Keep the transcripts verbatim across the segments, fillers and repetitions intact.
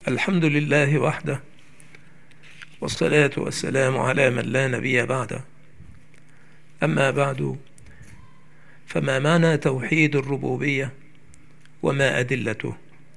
الحمد لله وحده، والصلاة والسلام على من لا نبي بعده. أما بعد، فما معنى توحيد الربوبية وما أدلته؟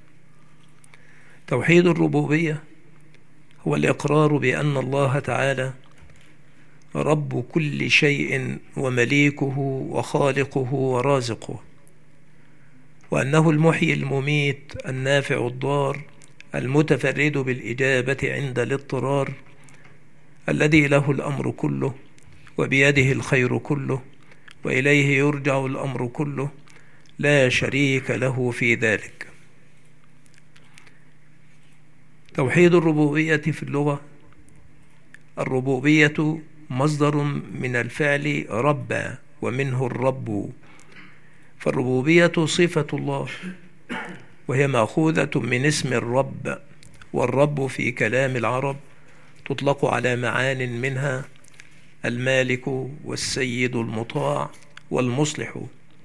توحيد الربوبية هو الإقرار بأن الله تعالى رب كل شيء ومليكه وخالقه ورازقه، وأنه المحيي المميت النافع الضار المتفرد بالإجابة عند الاضطرار، الذي له الأمر كله وبيده الخير كله وإليه يرجع الأمر كله، لا شريك له في ذلك. توحيد الربوبية في اللغة: الربوبية مصدر من الفعل ربى، ومنه الرب، فالربوبية صفة الله، وهي مأخوذة من اسم الرب، والرب في كلام العرب تطلق على معان منها المالك والسيد المطاع والمصلح.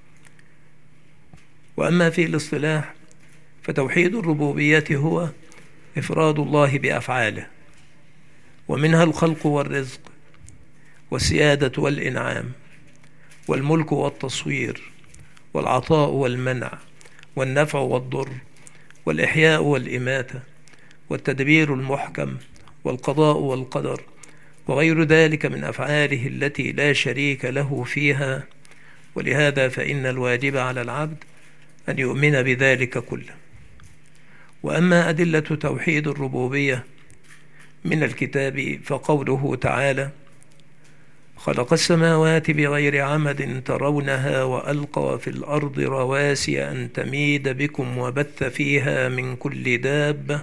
وأما في الاصطلاح فتوحيد الربوبية هو إفراد الله بأفعاله، ومنها الخلق والرزق والسيادة والإنعام والملك والتصوير والعطاء والمنع والنفع والضر والإحياء والإماتة والتدبير المحكم والقضاء والقدر وغير ذلك من أفعاله التي لا شريك له فيها. ولهذا فإن الواجب على العبد أن يؤمن بذلك كله. وأما أدلة توحيد الربوبية من الكتاب فقوله تعالى: خلق السماوات بغير عمد ترونها وألقى في الأرض رواسي أن تميد بكم وبث فيها من كل دابة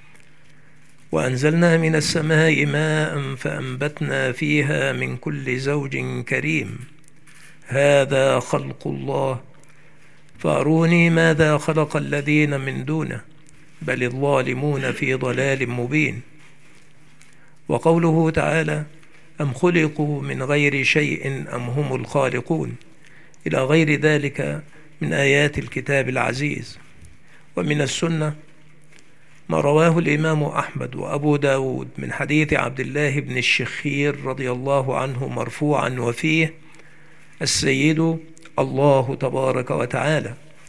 وأنزلنا من السماء ماء فأنبتنا فيها من كل زوج كريم هذا خلق الله فأروني ماذا خلق الذين من دونه بل الظالمون في ضلال مبين. وقوله تعالى: أم خلقوا من غير شيء أم هم الخالقون، إلى غير ذلك من آيات الكتاب العزيز. ومن السنة ما رواه الإمام أحمد وأبو داود من حديث عبد الله بن الشخير رضي الله عنه مرفوعا، وفيه: السيد الله تبارك وتعالى.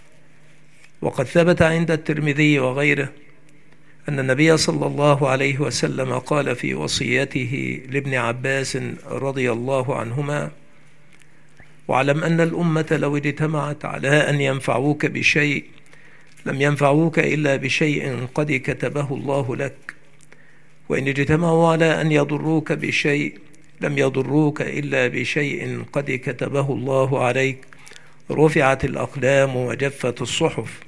وقد ثبت عند الترمذي وغيره أن النبي صلى الله عليه وسلم قال في وصيته لابن عباس رضي الله عنهما: واعلم أن الأمة لو اجتمعت على أن ينفعوك بشيء لم ينفعوك إلا بشيء قد كتبه الله لك، وإن اجتمعوا على أن يضروك بشيء لم يضروك إلا بشيء قد كتبه الله عليك، رفعت الأقلام وجفت الصحف.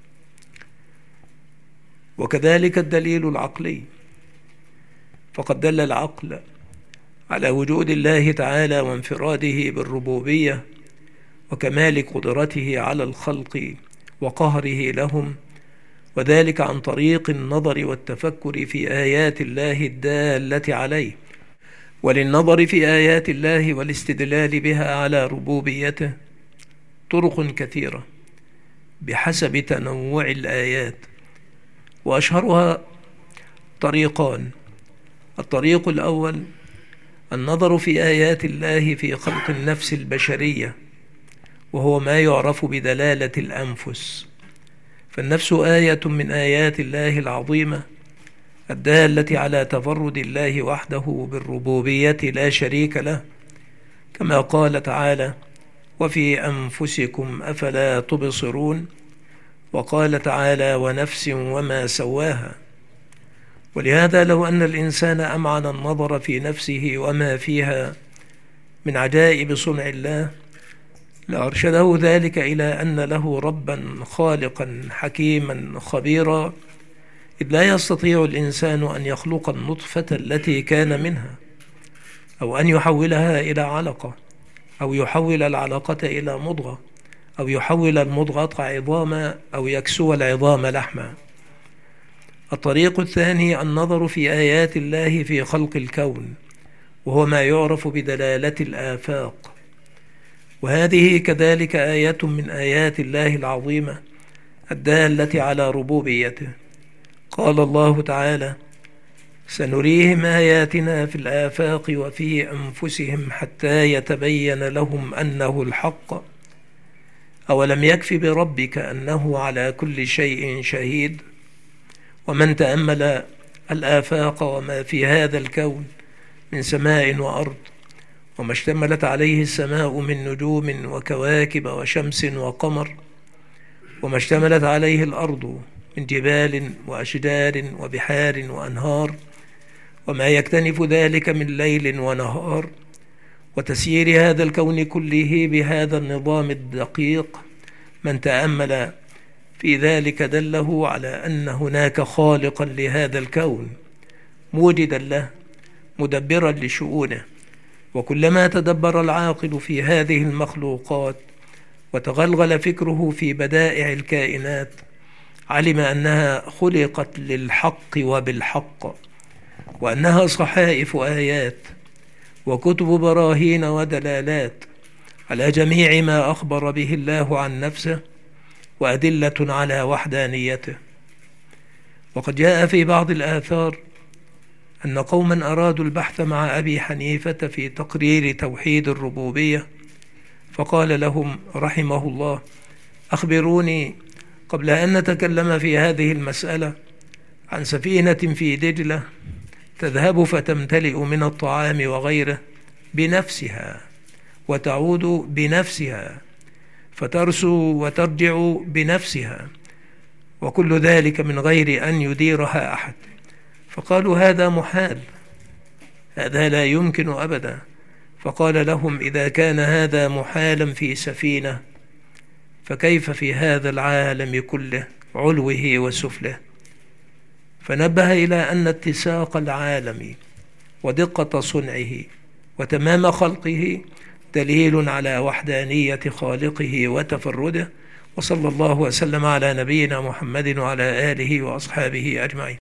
وكذلك الدليل العقلي، فقد دل العقل على وجود الله تعالى وانفراده بالربوبية وكمال قدرته على الخلق وقهره لهم، وذلك عن طريق النظر والتفكر في آيات الله الدالة عليه. وللنظر في آيات الله والاستدلال بها على ربوبيته طرق كثيرة بحسب تنوع الآيات، وأشهرها طريقان: الطريق الأول النظر في آيات الله في خلق النفس البشرية، وهو ما يعرف بدلالة الأنفس، فالنفس آية من آيات الله العظيمة الدالة على تفرد الله وحده بالربوبية لا شريك له، كما قال تعالى: وفي أنفسكم أفلا تبصرون، وقال تعالى: ونفس وما سواها. ولهذا لو أن الإنسان أمعن النظر في نفسه وما فيها من عجائب صنع الله لأرشده ذلك إلى أن له ربا خالقا حكيما خبيرا، إذ لا يستطيع الإنسان أن يخلق النطفة التي كان منها، أو أن يحولها إلى علقة، أو يحول العلقة إلى مضغة، أو يحول المضغة عظاما، أو يكسو العظام لحما. الطريق الثاني النظر في آيات الله في خلق الكون، وهو ما يعرف بدلالة الآفاق، وهذه كذلك آية من آيات الله العظيمة الدالة على ربوبيته، قال الله تعالى: سنريهم آياتنا في الآفاق وفي أنفسهم حتى يتبين لهم أنه الحق أولم يكف بربك أنه على كل شيء شهيد. ومن تأمل الآفاق وما في هذا الكون من سماء وأرض وما اشتملت عليه السماء من نجوم وكواكب وشمس وقمر، وما اشتملت عليه الأرض من جبال وأشجار وبحار وأنهار، وما يكتنف ذلك من ليل ونهار، وتسيير هذا الكون كله بهذا النظام الدقيق، من تأمل في ذلك دله على أن هناك خالقا لهذا الكون موجدا له مدبرا لشؤونه. وكلما تدبر العاقل في هذه المخلوقات وتغلغل فكره في بدائع الكائنات علم أنها خلقت للحق وبالحق، وأنها صحائف آيات وكتب براهين ودلالات على جميع ما أخبر به الله عن نفسه، وأدلة على وحدانيته. وقد جاء في بعض الآثار أن قوما أرادوا البحث مع أبي حنيفة في تقرير توحيد الربوبية، فقال لهم رحمه الله: أخبروني قبل أن نتكلم في هذه المسألة عن سفينة في دجلة تذهب فتمتلئ من الطعام وغيره بنفسها، وتعود بنفسها، فترسو وترجع بنفسها، وكل ذلك من غير أن يديرها أحد. فقالوا: هذا محال، هذا لا يمكن أبدا. فقال لهم: إذا كان هذا محالا في سفينة، فكيف في هذا العالم كله علوه وسفله؟ فنبه إلى أن اتساق العالم ودقة صنعه وتمام خلقه دليل على وحدانية خالقه وتفرده. وصلى الله وسلم على نبينا محمد وعلى آله وأصحابه أجمعين.